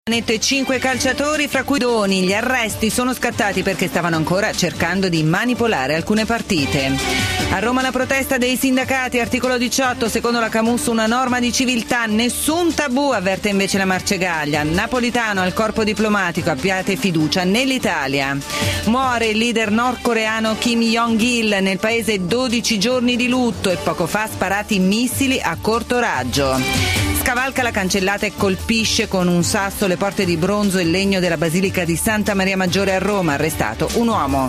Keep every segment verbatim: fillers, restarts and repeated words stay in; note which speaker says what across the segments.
Speaker 1: Netto e cinque calciatori, fra cui Doni. Gli arresti sono scattati perché stavano ancora cercando di manipolare alcune partite. A Roma la protesta dei sindacati, articolo diciotto, secondo la Camus una norma di civiltà, nessun tabù, avverte invece la Marcegaglia. Napolitano al corpo diplomatico, abbiate fiducia nell'Italia. Muore il leader nordcoreano Kim Jong-il, nel paese dodici giorni di lutto e poco fa sparati missili a corto raggio. Scavalca la cancellata e colpisce con un sasso le porte di bronzo e legno della Basilica di Santa Maria Maggiore a Roma, arrestato un uomo.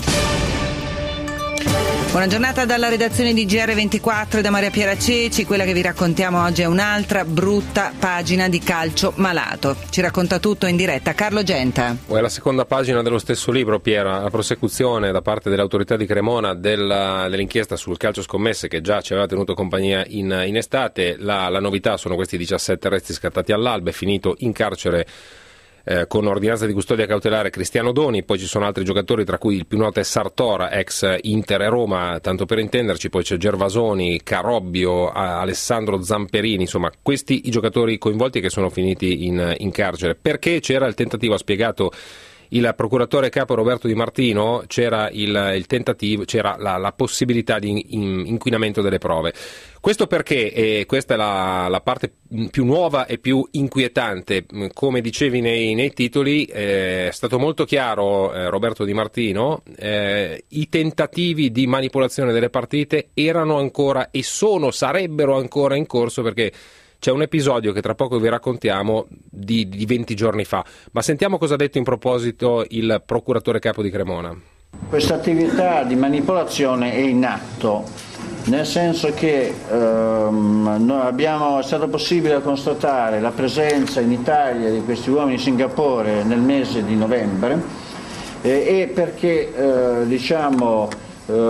Speaker 1: Buona giornata dalla redazione di G R ventiquattro e da Maria Piera Ceci. Quella che vi raccontiamo oggi è un'altra brutta pagina di calcio malato. Ci racconta tutto in diretta Carlo Genta.
Speaker 2: È la seconda pagina dello stesso libro, Piera, la prosecuzione da parte delle autorità di Cremona della, dell'inchiesta sul calcio scommesse che già ci aveva tenuto compagnia in, in estate. La, la novità sono questi diciassette arresti scattati all'alba, è finito in carcere Eh, con ordinanza di custodia cautelare Cristiano Doni, poi ci sono altri giocatori tra cui il più noto è Sartora, ex Inter e Roma, tanto per intenderci, poi c'è Gervasoni, Carobbio, Alessandro Zamperini, insomma questi i giocatori coinvolti che sono finiti in, in carcere. Perché c'era il tentativo, ha spiegato il procuratore capo Roberto Di Martino, c'era il, il tentativo, c'era la, la possibilità di in, inquinamento delle prove. Questo perché, e questa è la, la parte più nuova e più inquietante, come dicevi nei, nei titoli, eh, è stato molto chiaro eh, Roberto Di Martino, eh, i tentativi di manipolazione delle partite erano ancora e sono, sarebbero ancora in corso, perché c'è un episodio che tra poco vi raccontiamo di, di venti giorni fa, ma sentiamo cosa ha detto in proposito il procuratore capo di Cremona.
Speaker 3: Questa attività di manipolazione è in atto, nel senso che ehm, noi abbiamo, è stato possibile constatare la presenza in Italia di questi uomini in Singapore nel mese di novembre eh, e perché eh, diciamo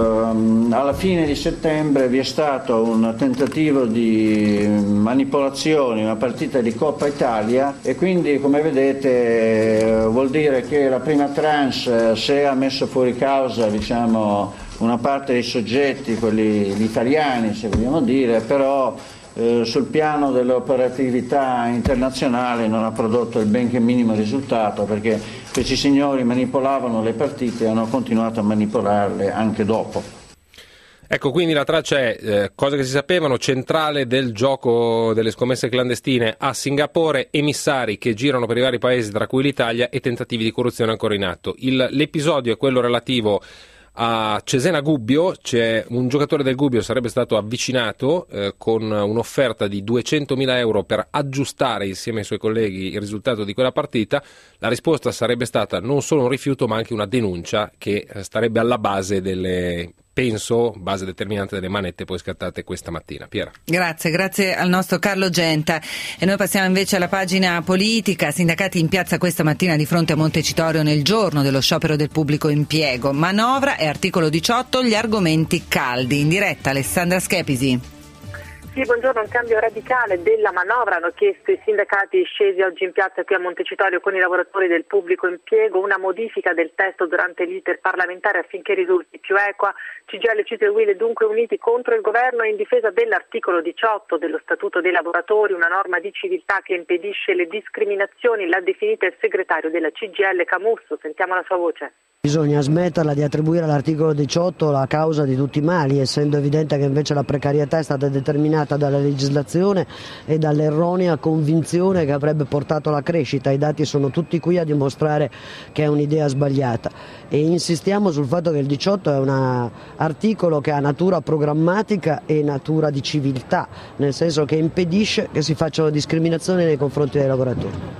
Speaker 3: alla fine di settembre vi è stato un tentativo di manipolazione, una partita di Coppa Italia, e quindi come vedete vuol dire che la prima tranche, se ha messo fuori causa diciamo una parte dei soggetti, quelli gli italiani se vogliamo dire, però eh, sul piano dell'operatività internazionale non ha prodotto il benché minimo risultato, perché questi signori manipolavano le partite e hanno continuato a manipolarle anche dopo.
Speaker 2: Ecco, quindi la traccia è, eh, cose che si sapevano, centrale del gioco delle scommesse clandestine a Singapore, emissari che girano per i vari paesi tra cui l'Italia e tentativi di corruzione ancora in atto. Il, l'episodio è quello relativo a Cesena Gubbio, c'è un giocatore del Gubbio sarebbe stato avvicinato eh, con un'offerta di duecentomila euro per aggiustare insieme ai suoi colleghi il risultato di quella partita. La risposta sarebbe stata non solo un rifiuto ma anche una denuncia che starebbe alla base delle, penso, base determinante delle manette poi scattate questa mattina. Piera.
Speaker 1: Grazie, grazie al nostro Carlo Genta. E noi passiamo invece alla pagina politica. Sindacati in piazza questa mattina di fronte a Montecitorio nel giorno dello sciopero del pubblico impiego. Manovra e articolo diciotto, gli argomenti caldi. In diretta Alessandra Schepisi.
Speaker 4: Sì, buongiorno. Un cambio radicale della manovra hanno chiesto i sindacati scesi oggi in piazza qui a Montecitorio con i lavoratori del pubblico impiego, una modifica del testo durante l'iter parlamentare affinché risulti più equa. C G I L, C I S L e U I L dunque uniti contro il governo in difesa dell'articolo diciotto dello Statuto dei lavoratori, una norma di civiltà che impedisce le discriminazioni, l'ha definita il segretario della C G I L Camusso. Sentiamo la sua voce.
Speaker 5: Bisogna smetterla di attribuire all'articolo diciotto la causa di tutti i mali, essendo evidente che invece la precarietà è stata determinata dalla legislazione e dall'erronea convinzione che avrebbe portato alla crescita. I dati sono tutti qui a dimostrare che è un'idea sbagliata e insistiamo sul fatto che il diciotto è un articolo che ha natura programmatica e natura di civiltà, nel senso che impedisce che si facciano discriminazioni nei confronti dei lavoratori.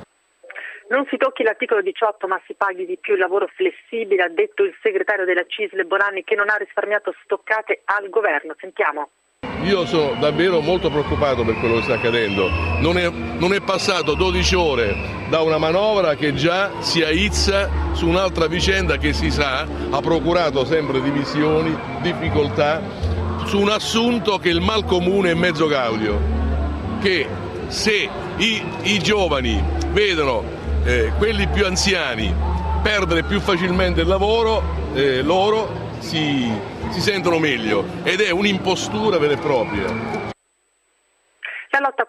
Speaker 4: Non si tocchi l'articolo diciotto ma si paghi di più il lavoro flessibile, ha detto il segretario della C I S L Bonanni, che non ha risparmiato stoccate al governo. Sentiamo.
Speaker 6: Io sono davvero molto preoccupato per quello che sta accadendo. Non è, non è passato dodici ore da una manovra che già si aizza su un'altra vicenda che si sa ha procurato sempre divisioni, difficoltà, su un assunto che il mal comune è mezzo gaudio, che se i, i giovani vedono Eh, quelli più anziani perdere più facilmente il lavoro, eh, loro si, si sentono meglio ed è un'impostura vera e propria.
Speaker 4: La lotta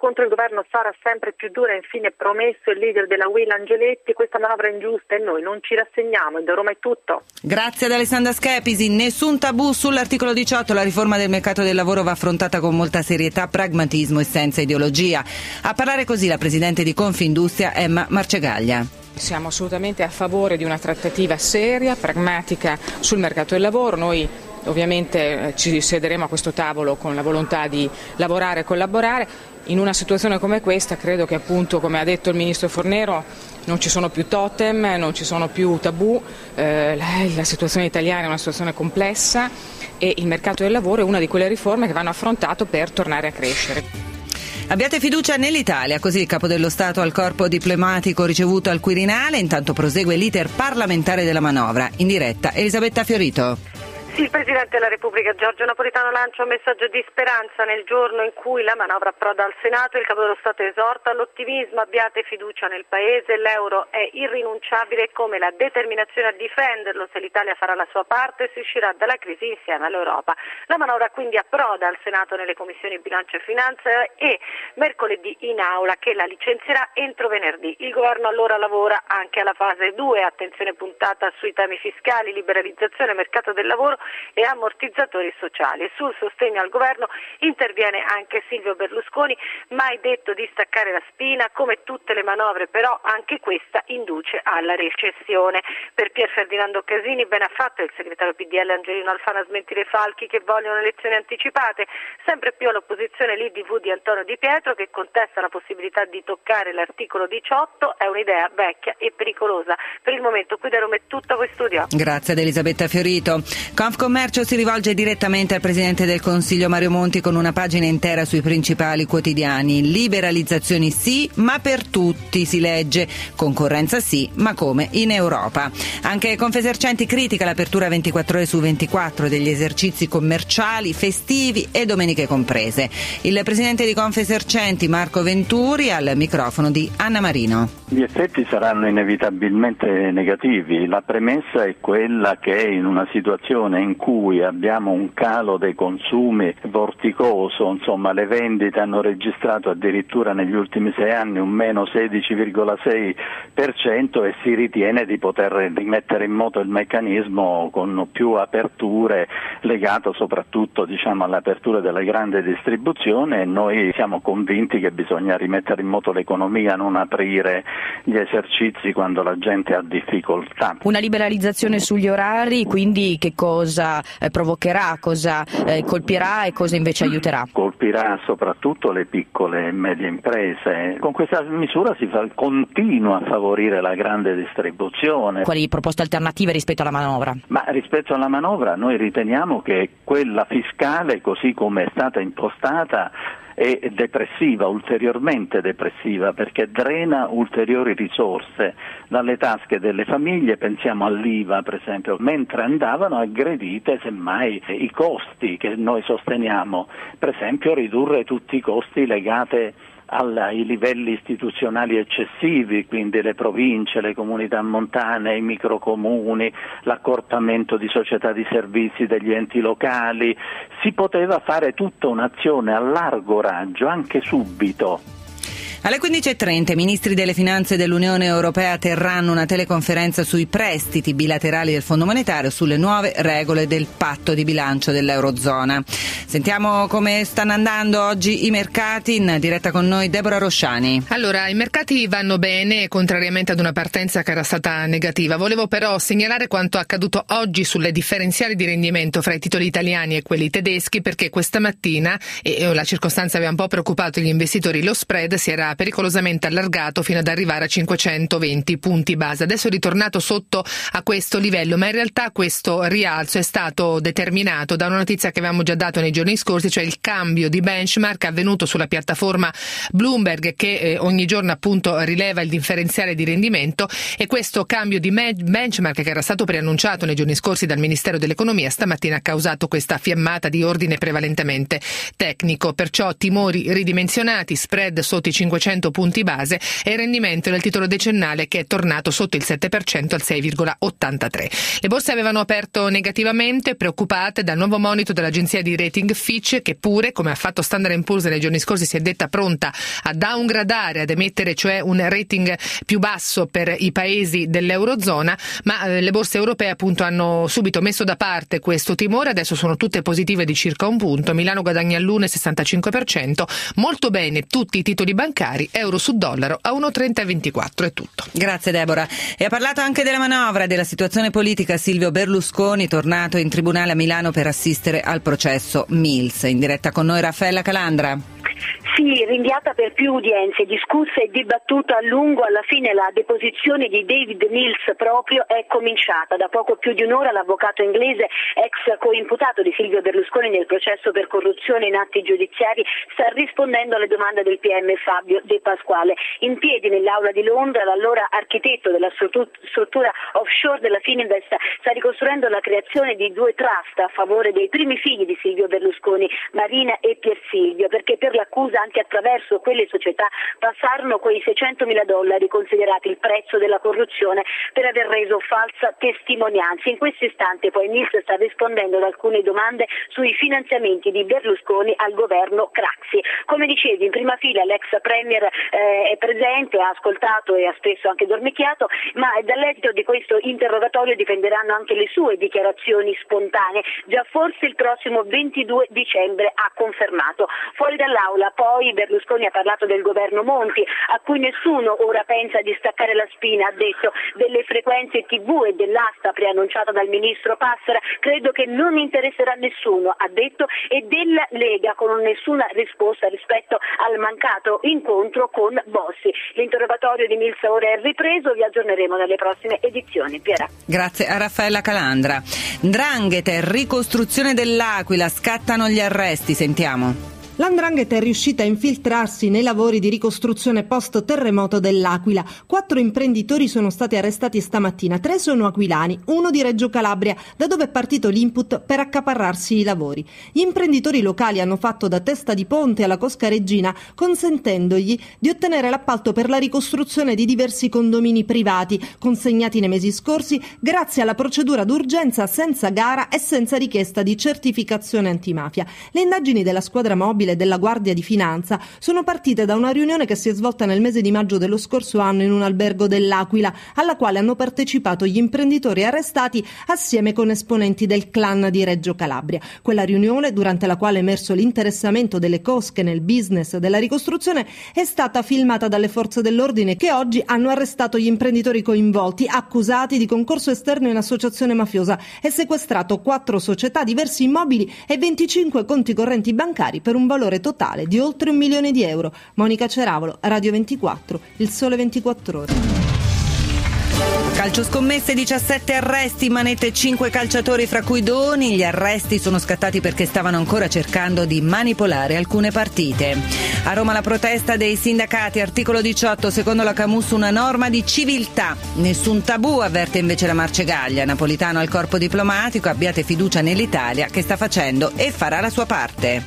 Speaker 4: contro il governo sarà sempre più dura, infine promesso il leader della U I L Angeletti. Questa manovra è ingiusta e noi non ci rassegniamo. E da Roma è tutto.
Speaker 1: Grazie ad Alessandra Schepisi. Nessun tabù sull'articolo diciotto, la riforma del mercato del lavoro va affrontata con molta serietà, pragmatismo e senza ideologia. A parlare così la presidente di Confindustria Emma Marcegaglia.
Speaker 7: Siamo assolutamente a favore di una trattativa seria, pragmatica sul mercato del lavoro. Noi ovviamente ci siederemo a questo tavolo con la volontà di lavorare e collaborare. In una situazione come questa credo che, appunto, come ha detto il ministro Fornero, non ci sono più totem, non ci sono più tabù, eh, la, la situazione italiana è una situazione complessa e il mercato del lavoro è una di quelle riforme che vanno affrontate per tornare a crescere.
Speaker 1: Abbiate fiducia nell'Italia, così il capo dello Stato al corpo diplomatico ricevuto al Quirinale. Intanto prosegue l'iter parlamentare della manovra. In diretta Elisabetta Fiorito.
Speaker 4: Sì, il Presidente della Repubblica Giorgio Napolitano lancia un messaggio di speranza nel giorno in cui la manovra approda al Senato. Il Capo dello Stato esorta all'ottimismo, abbiate fiducia nel Paese, l'euro è irrinunciabile come la determinazione a difenderlo. Se l'Italia farà la sua parte si uscirà dalla crisi insieme all'Europa. La manovra quindi approda al Senato nelle commissioni bilancio e finanza e mercoledì in aula, che la licenzierà entro venerdì. Il governo allora lavora anche alla fase due, attenzione puntata sui temi fiscali, liberalizzazione, mercato del lavoro e ammortizzatori sociali. Sul sostegno al governo interviene anche Silvio Berlusconi, mai detto di staccare la spina. Come tutte le manovre però anche questa induce alla recessione. Per Pier Ferdinando Casini ben ha fatto il segretario P D L Angelino Alfano a smentire i falchi che vogliono elezioni anticipate. Sempre più all'opposizione l'I D V di Antonio Di Pietro, che contesta la possibilità di toccare l'articolo diciotto. È un'idea vecchia e pericolosa. Per il momento qui da Roma è tutto, voi studio.
Speaker 1: Grazie ad Elisabetta Fiorito. Confcommercio si rivolge direttamente al Presidente del Consiglio Mario Monti con una pagina intera sui principali quotidiani. Liberalizzazioni sì, ma per tutti, si legge. Concorrenza sì, ma come in Europa. Anche Confesercenti critica l'apertura ventiquattro ore su ventiquattro degli esercizi commerciali, festivi e domeniche comprese. Il Presidente di Confesercenti Marco Venturi al microfono di Anna Marino.
Speaker 8: Gli effetti saranno inevitabilmente negativi. La premessa è quella che in una situazione in cui abbiamo un calo dei consumi vorticoso, insomma le vendite hanno registrato addirittura negli ultimi sei anni un meno sedici virgola sei per cento e si ritiene di poter rimettere in moto il meccanismo con più aperture, legato soprattutto diciamo all'apertura della grande distribuzione, e noi siamo convinti che bisogna rimettere in moto l'economia, non aprire gli esercizi quando la gente ha difficoltà.
Speaker 9: Una liberalizzazione sugli orari, quindi che cosa eh, provocherà, cosa eh, colpirà e cosa invece aiuterà?
Speaker 8: Colpirà soprattutto le piccole e medie imprese. Con questa misura si fa, continua a favorire la grande distribuzione.
Speaker 9: Quali proposte alternative rispetto alla manovra?
Speaker 8: Ma rispetto alla manovra noi riteniamo che quella fiscale, così come è stata impostata, è depressiva, ulteriormente depressiva, perché drena ulteriori risorse dalle tasche delle famiglie. Pensiamo all'I V A per esempio, mentre andavano aggredite semmai i costi che noi sosteniamo, per esempio ridurre tutti i costi legati ai livelli istituzionali eccessivi, quindi le province, le comunità montane, i microcomuni, l'accorpamento di società di servizi degli enti locali. Si poteva fare tutta un'azione a largo raggio, anche subito.
Speaker 1: Alle quindici e trenta i ministri delle finanze dell'Unione Europea terranno una teleconferenza sui prestiti bilaterali del Fondo Monetario, sulle nuove regole del patto di bilancio dell'Eurozona. Sentiamo come stanno andando oggi i mercati. In diretta con noi Deborah Rosciani.
Speaker 10: Allora, i mercati vanno bene, contrariamente ad una partenza che era stata negativa. Volevo però segnalare quanto accaduto oggi sulle differenziali di rendimento fra i titoli italiani e quelli tedeschi, perché questa mattina, e la circostanza aveva un po' preoccupato gli investitori, lo spread si era pericolosamente allargato fino ad arrivare a cinquecentoventi punti base. Adesso è ritornato sotto a questo livello, ma in realtà questo rialzo è stato determinato da una notizia che avevamo già dato nei giorni scorsi, cioè il cambio di benchmark avvenuto sulla piattaforma Bloomberg, che eh, ogni giorno appunto rileva il differenziale di rendimento, e questo cambio di benchmark, che era stato preannunciato nei giorni scorsi dal Ministero dell'Economia, stamattina ha causato questa fiammata di ordine prevalentemente tecnico. Perciò timori ridimensionati, spread sotto i cinquecento duecento punti base e il rendimento del titolo decennale che è tornato sotto il sette per cento al sei virgola ottantatré. Le borse avevano aperto negativamente, preoccupate dal nuovo monito dell'agenzia di rating Fitch, che pure, come ha fatto Standard and Poor's nei giorni scorsi, si è detta pronta a downgradare, ad emettere cioè un rating più basso per i paesi dell'Eurozona, ma eh, le borse europee appunto hanno subito messo da parte questo timore, adesso sono tutte positive di circa un punto, Milano guadagna l'uno virgola sessantacinque per cento, molto bene tutti i titoli bancari, euro su dollaro a uno virgola trenta ventiquattro, è tutto.
Speaker 1: Grazie Deborah. E ha parlato anche della manovra, della situazione politica Silvio Berlusconi, tornato in tribunale a Milano per assistere al processo Mills. In diretta con noi Raffaella Calandra.
Speaker 11: Sì, rinviata per più udienze, discussa e dibattuta a lungo, alla fine la deposizione di David Mills proprio è cominciata. Da poco più di un'ora l'avvocato inglese, ex coimputato di Silvio Berlusconi nel processo per corruzione in atti giudiziari, sta rispondendo alle domande del P M Fabio De Pasquale. In piedi nell'aula di Londra, l'allora architetto della struttura offshore della Fininvest sta ricostruendo la creazione di due trust a favore dei primi figli di Silvio Berlusconi, Marina e Pier Silvio, perché per l'accusa anche attraverso quelle società passarono quei seicentomila dollari considerati il prezzo della corruzione per aver reso falsa testimonianza. In questo istante poi Mills sta rispondendo ad alcune domande sui finanziamenti di Berlusconi al governo Craxi. Come dicevi, in prima fila l'ex premier eh, è presente, ha ascoltato e ha spesso anche dormicchiato, ma dall'esito di questo interrogatorio dipenderanno anche le sue dichiarazioni spontanee. Già forse il prossimo ventidue dicembre ha confermato. Fuori dall'aula poi Berlusconi ha parlato del governo Monti, a cui nessuno ora pensa di staccare la spina, ha detto, delle frequenze tivù e dell'asta preannunciata dal ministro Passera, credo che non interesserà nessuno, ha detto, e della Lega con nessuna risposta rispetto al mancato incontro con Bossi. L'interrogatorio di Mills ora è ripreso, vi aggiorneremo nelle prossime edizioni. Piera.
Speaker 1: Grazie a Raffaella Calandra. 'Ndrangheta e ricostruzione dell'Aquila, scattano gli arresti, sentiamo.
Speaker 12: L'Andrangheta è riuscita a infiltrarsi nei lavori di ricostruzione post-terremoto dell'Aquila. Quattro imprenditori sono stati arrestati stamattina, tre sono aquilani, uno di Reggio Calabria, da dove è partito l'input per accaparrarsi i lavori. Gli imprenditori locali hanno fatto da testa di ponte alla Cosca Regina, consentendogli di ottenere l'appalto per la ricostruzione di diversi condomini privati, consegnati nei mesi scorsi grazie alla procedura d'urgenza senza gara e senza richiesta di certificazione antimafia. Le indagini della squadra mobile della Guardia di Finanza sono partite da una riunione che si è svolta nel mese di maggio dello scorso anno in un albergo dell'Aquila, alla quale hanno partecipato gli imprenditori arrestati assieme con esponenti del clan di Reggio Calabria. Quella riunione, durante la quale è emerso l'interessamento delle cosche nel business della ricostruzione, è stata filmata dalle forze dell'ordine che oggi hanno arrestato gli imprenditori coinvolti, accusati di concorso esterno in associazione mafiosa, e sequestrato quattro società, diversi immobili e venticinque conti correnti bancari per un valore totale di oltre un milione di euro. Monica Ceravolo, Radio ventiquattro, Il Sole ventiquattro Ore.
Speaker 1: Calcio scommesse, diciassette arresti, manette cinque calciatori fra cui Doni. Gli arresti sono scattati perché stavano ancora cercando di manipolare alcune partite. A Roma la protesta dei sindacati, articolo diciotto, secondo la Camus una norma di civiltà. Nessun tabù, avverte invece la Marcegaglia. Napolitano al corpo diplomatico, abbiate fiducia nell'Italia che sta facendo e farà la sua parte.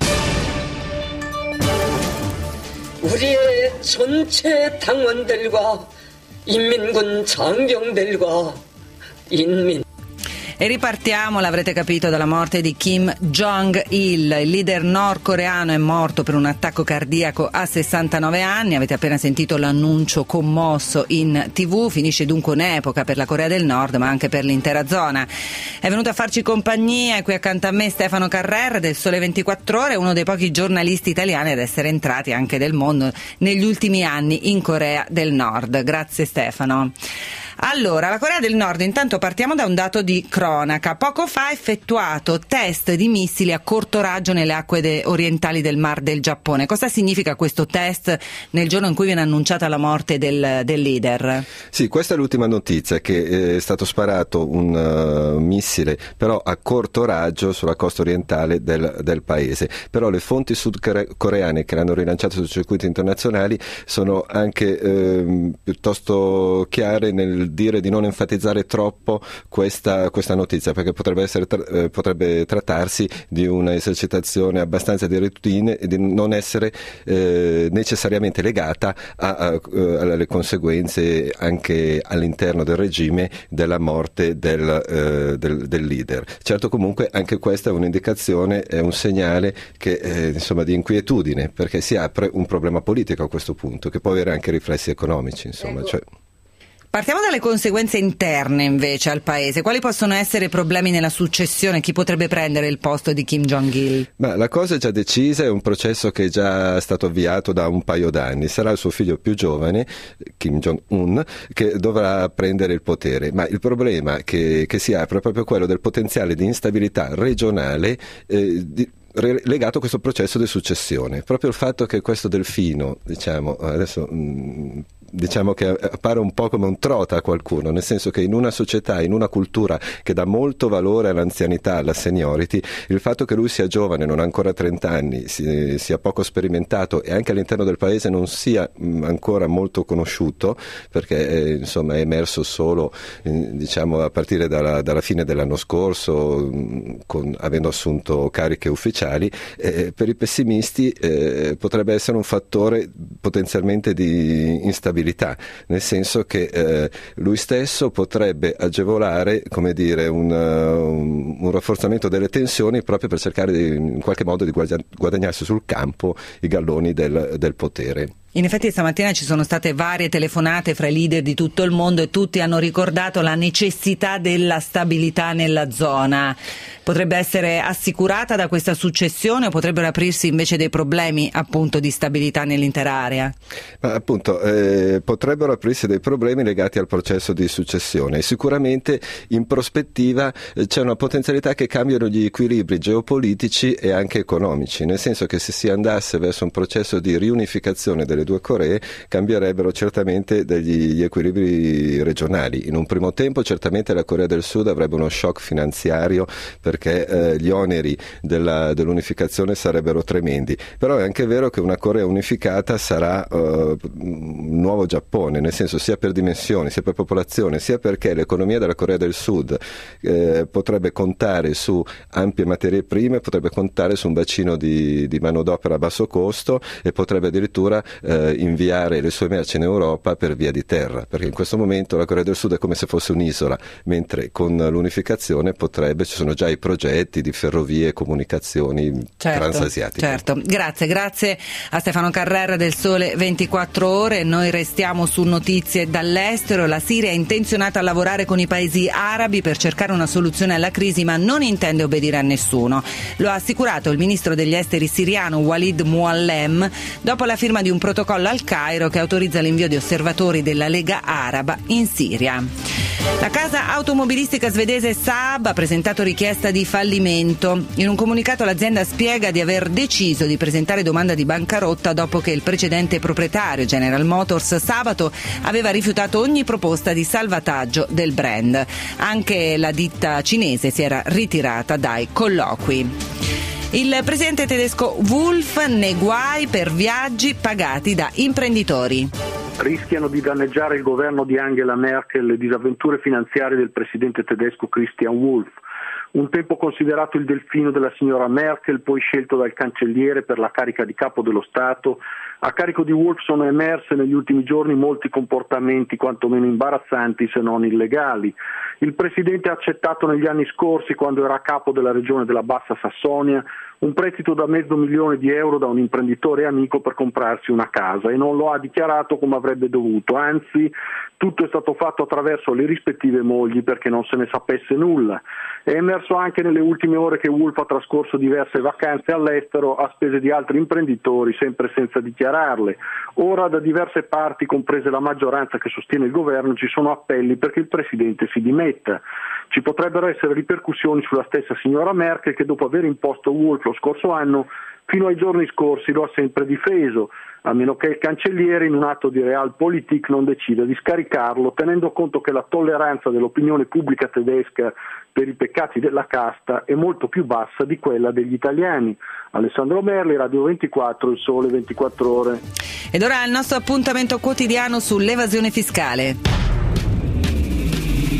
Speaker 13: 우리의 전체 당원들과 인민군 장병들과 인민
Speaker 1: E ripartiamo, l'avrete capito, dalla morte di Kim Jong-il. Il leader nordcoreano è morto per un attacco cardiaco a sessantanove anni. Avete appena sentito l'annuncio commosso in tivù. Finisce dunque un'epoca per la Corea del Nord, ma anche per l'intera zona. È venuto a farci compagnia, e qui accanto a me Stefano Carrer del Sole ventiquattro Ore, uno dei pochi giornalisti italiani ad essere entrati anche del mondo negli ultimi anni in Corea del Nord. Grazie Stefano. Allora, la Corea del Nord, intanto partiamo da un dato di cronaca. Poco fa ha effettuato test di missili a corto raggio nelle acque de- orientali del Mar del Giappone. Cosa significa questo test nel giorno in cui viene annunciata la morte del, del leader?
Speaker 14: Sì, questa è l'ultima notizia, che è stato sparato un uh, missile però a corto raggio sulla costa orientale del, del paese. Però le fonti sudcoreane che l'hanno rilanciato sui circuiti internazionali sono anche eh, piuttosto chiare nel il dire di non enfatizzare troppo questa, questa notizia, perché potrebbe, essere, eh, potrebbe trattarsi di una esercitazione abbastanza di routine e di non essere eh, necessariamente legata a, a, a, alle conseguenze anche all'interno del regime della morte del, eh, del, del leader. Certo, comunque anche questa è un'indicazione, è un segnale che, eh, insomma, di inquietudine, perché si apre un problema politico a questo punto, che può avere anche riflessi economici, insomma. Cioè...
Speaker 1: Partiamo dalle conseguenze interne invece al paese. Quali possono essere i problemi nella successione? Chi potrebbe prendere il posto di Kim Jong-il?
Speaker 14: Ma la cosa è già decisa, è un processo che è già stato avviato da un paio d'anni. Sarà il suo figlio più giovane, Kim Jong-un, che dovrà prendere il potere. Ma il problema che, che si apre è proprio quello del potenziale di instabilità regionale eh, di, legato a questo processo di successione. Proprio il fatto che questo delfino, diciamo, adesso mh, diciamo che appare un po' come un trota a qualcuno, nel senso che in una società, in una cultura che dà molto valore all'anzianità, alla seniority, il fatto che lui sia giovane, non ha ancora trenta anni, sia poco sperimentato e anche all'interno del paese non sia mh, ancora molto conosciuto, perché eh, insomma è emerso solo eh, diciamo a partire dalla, dalla fine dell'anno scorso, mh, con, avendo assunto cariche ufficiali, eh, per i pessimisti eh, potrebbe essere un fattore potenzialmente di instabilità, nel senso che eh, lui stesso potrebbe agevolare, come dire, un, un, un rafforzamento delle tensioni proprio per cercare di, in qualche modo di guadagnarsi sul campo i galloni del, del potere.
Speaker 1: In effetti stamattina ci sono state varie telefonate fra i leader di tutto il mondo e tutti hanno ricordato la necessità della stabilità nella zona. Potrebbe essere assicurata da questa successione o potrebbero aprirsi invece dei problemi appunto di stabilità nell'intera area?
Speaker 14: Ma appunto eh, potrebbero aprirsi dei problemi legati al processo di successione. Sicuramente in prospettiva eh, c'è una potenzialità che cambiano gli equilibri geopolitici e anche economici, nel senso che se si andasse verso un processo di riunificazione delle due Coree cambierebbero certamente degli equilibri regionali. In un primo tempo certamente la Corea del Sud avrebbe uno shock finanziario perché eh, gli oneri della, dell'unificazione sarebbero tremendi, però è anche vero che una Corea unificata sarà eh, un nuovo Giappone, nel senso sia per dimensioni, sia per popolazione, sia perché l'economia della Corea del Sud eh, potrebbe contare su ampie materie prime, potrebbe contare su un bacino di, di manodopera a basso costo e potrebbe addirittura eh, inviare le sue merci in Europa per via di terra, perché in questo momento la Corea del Sud è come se fosse un'isola, mentre con l'unificazione potrebbe, ci sono già i progetti di ferrovie e comunicazioni
Speaker 1: certo,
Speaker 14: transasiatiche.
Speaker 1: Certo, grazie, grazie a Stefano Carrera del Sole ventiquattro Ore. Noi restiamo su notizie dall'estero. La Siria è intenzionata a lavorare con i paesi arabi per cercare una soluzione alla crisi, ma non intende obbedire a nessuno. Lo ha assicurato il ministro degli esteri siriano Walid Muallem dopo la firma di un protocollo al Cairo che autorizza l'invio di osservatori della Lega Araba in Siria. La casa automobilistica svedese Saab ha presentato richiesta di fallimento. In un comunicato l'azienda spiega di aver deciso di presentare domanda di bancarotta dopo che il precedente proprietario, General Motors, sabato aveva rifiutato ogni proposta di salvataggio del brand. Anche la ditta cinese si era ritirata dai colloqui. Il presidente tedesco Wolf nei guai per viaggi pagati da imprenditori.
Speaker 15: Rischiano di danneggiare il governo di Angela Merkel le disavventure finanziarie del presidente tedesco Christian Wolf. Un tempo considerato il delfino della signora Merkel, poi scelto dal cancelliere per la carica di capo dello Stato, a carico di Wolf sono emerse negli ultimi giorni molti comportamenti quantomeno imbarazzanti se non illegali. Il presidente ha accettato negli anni scorsi, quando era a capo della regione della Bassa Sassonia, un prestito da mezzo milione di euro da un imprenditore amico per comprarsi una casa e non lo ha dichiarato come avrebbe dovuto, anzi tutto è stato fatto attraverso le rispettive mogli perché non se ne sapesse nulla. È emerso anche nelle ultime ore che Wolf ha trascorso diverse vacanze all'estero a spese di altri imprenditori, sempre senza dichiararle. Ora da diverse parti, comprese la maggioranza che sostiene il governo, ci sono appelli perché il presidente si dimetta. Ci potrebbero essere ripercussioni sulla stessa signora Merkel che dopo aver imposto Wolf lo scorso anno, fino ai giorni scorsi lo ha sempre difeso, a meno che il cancelliere in un atto di realpolitik non decida di scaricarlo, tenendo conto che la tolleranza dell'opinione pubblica tedesca per i peccati della casta è molto più bassa di quella degli italiani. Alessandro Merli, Radio ventiquattro, Il Sole ventiquattro Ore.
Speaker 1: Ed ora il nostro appuntamento quotidiano sull'evasione fiscale.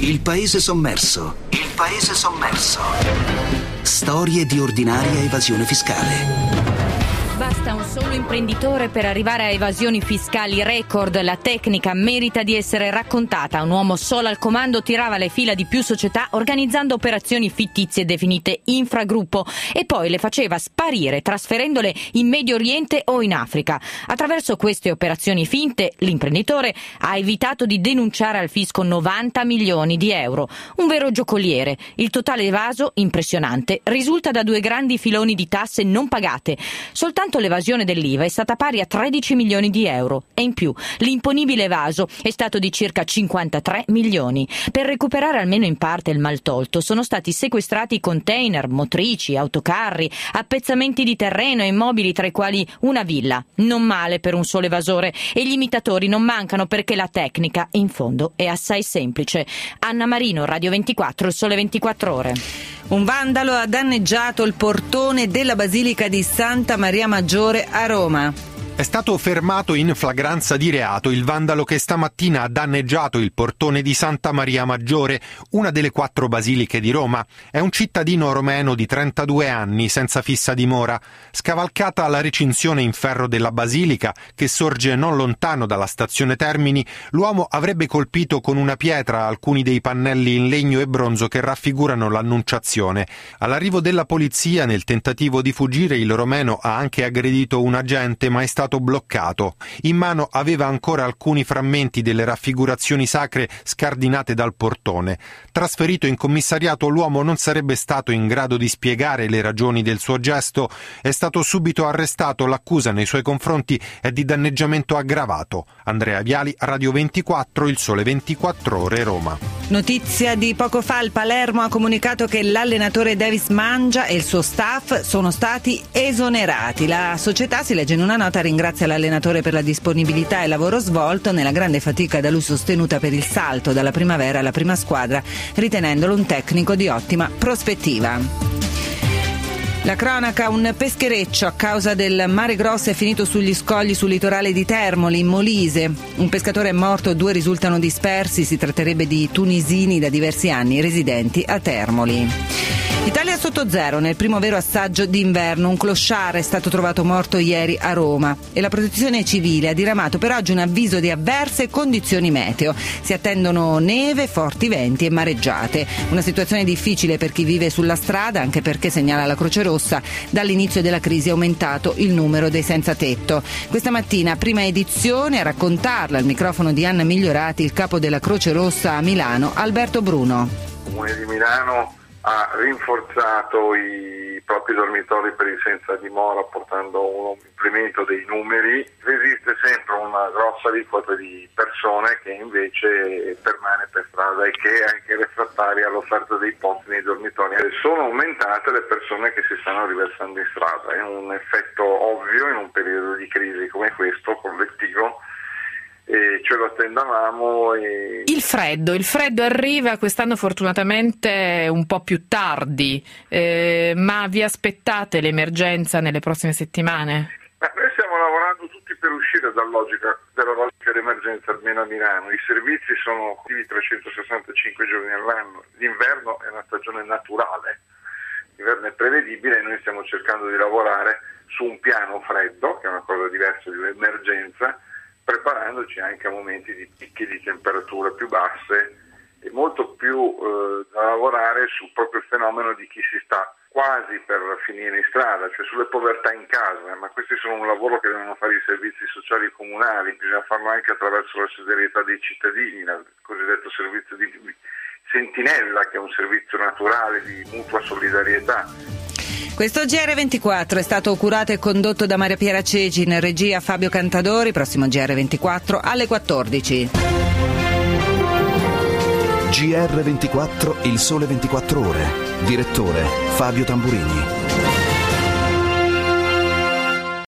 Speaker 16: Il paese sommerso. Il paese sommerso. Storie di ordinaria evasione fiscale.
Speaker 9: Basta un solo imprenditore per arrivare a evasioni fiscali record. La tecnica merita di essere raccontata. Un uomo solo al comando tirava le fila di più società organizzando operazioni fittizie definite infragruppo e poi le faceva sparire trasferendole in Medio Oriente o in Africa. Attraverso queste operazioni finte l'imprenditore ha evitato di denunciare al fisco novanta milioni di euro. Un vero giocoliere. Il totale evaso, impressionante, risulta da due grandi filoni di tasse non pagate. Soltanto l'evasione dell'I V A è stata pari a tredici milioni di euro e in più l'imponibile evaso è stato di circa cinquantatré milioni. Per recuperare almeno in parte il maltolto sono stati sequestrati container, motrici, autocarri, appezzamenti di terreno e immobili, tra i quali una villa. Non male per un solo evasore, e gli imitatori non mancano perché la tecnica in fondo è assai semplice. Anna Marino, Radio ventiquattro, Il Sole ventiquattro Ore.
Speaker 1: Un vandalo ha danneggiato il portone della Basilica di Santa Maria Maggiore a Roma.
Speaker 17: È stato fermato in flagranza di reato il vandalo che stamattina ha danneggiato il portone di Santa Maria Maggiore, una delle quattro basiliche di Roma. È un cittadino romeno di trentadue anni, senza fissa dimora. Scavalcata la recinzione in ferro della basilica, che sorge non lontano dalla stazione Termini, l'uomo avrebbe colpito con una pietra alcuni dei pannelli in legno e bronzo che raffigurano l'Annunciazione. All'arrivo della polizia, nel tentativo di fuggire, il romeno ha anche aggredito un agente, ma è stato bloccato. In mano aveva ancora alcuni frammenti delle raffigurazioni sacre scardinate dal portone. Trasferito in commissariato, l'uomo non sarebbe stato in grado di spiegare le ragioni del suo gesto. È stato subito arrestato. L'accusa nei suoi confronti è di danneggiamento aggravato. Andrea Viali, Radio ventiquattro, Il Sole ventiquattro Ore, Roma.
Speaker 1: Notizia di poco fa: il Palermo ha comunicato che l'allenatore Davis Mangia e il suo staff sono stati esonerati. La società, si legge in una nota, ringrazia l'allenatore per la disponibilità e il lavoro svolto nella grande fatica da lui sostenuta per il salto dalla primavera alla prima squadra, ritenendolo un tecnico di ottima prospettiva. La cronaca: un peschereccio a causa del mare grosso è finito sugli scogli sul litorale di Termoli, in Molise. Un pescatore è morto, due risultano dispersi. Si tratterebbe di tunisini da diversi anni residenti a Termoli. Italia sotto zero nel primo vero assaggio d'inverno. Un clochard è stato trovato morto ieri a Roma e la Protezione Civile ha diramato per oggi un avviso di avverse condizioni meteo. Si attendono neve, forti venti e mareggiate. Una situazione difficile per chi vive sulla strada, anche perché, segnala la Croce Rossa, dall'inizio della crisi è aumentato il numero dei senza tetto. Questa mattina, prima edizione, a raccontarla al microfono di Anna Migliorati il capo della Croce Rossa a Milano, Alberto Bruno.
Speaker 18: Il Comune di Milano ha rinforzato i propri dormitori per i senza dimora portando un incremento dei numeri. Esiste sempre una grossa aliquota di persone che invece permane per strada e che è anche refrattaria all'offerta dei posti nei dormitori. Sono aumentate le persone che si stanno riversando in strada. È un effetto ovvio in un periodo di crisi come questo, collettivo, e ce lo attendavamo. E...
Speaker 10: Il freddo, il freddo arriva quest'anno fortunatamente un po' più tardi, eh, ma vi aspettate l'emergenza nelle prossime settimane?
Speaker 18: Beh, noi stiamo lavorando tutti per uscire dalla logica, dalla logica dell'emergenza, almeno a Milano. I servizi sono attivi trecentosessantacinque giorni all'anno, l'inverno è una stagione naturale, l'inverno è prevedibile e noi stiamo cercando di lavorare su un piano freddo, che è una cosa diversa di un'emergenza, preparandoci anche a momenti di picchi di temperature più basse e molto più eh, da lavorare sul proprio fenomeno di chi si sta quasi per finire in strada, cioè sulle povertà in casa, ma questi sono un lavoro che devono fare i servizi sociali comunali, bisogna farlo anche attraverso la solidarietà dei cittadini, il cosiddetto servizio di sentinella, che è un servizio naturale di mutua solidarietà.
Speaker 1: Questo G R ventiquattro è stato curato e condotto da Maria Piera Ceci, in regia Fabio Cantadori. Prossimo G R ventiquattro alle quattordici.
Speaker 16: G R ventiquattro, Il Sole ventiquattro Ore. Direttore Fabio Tamburini.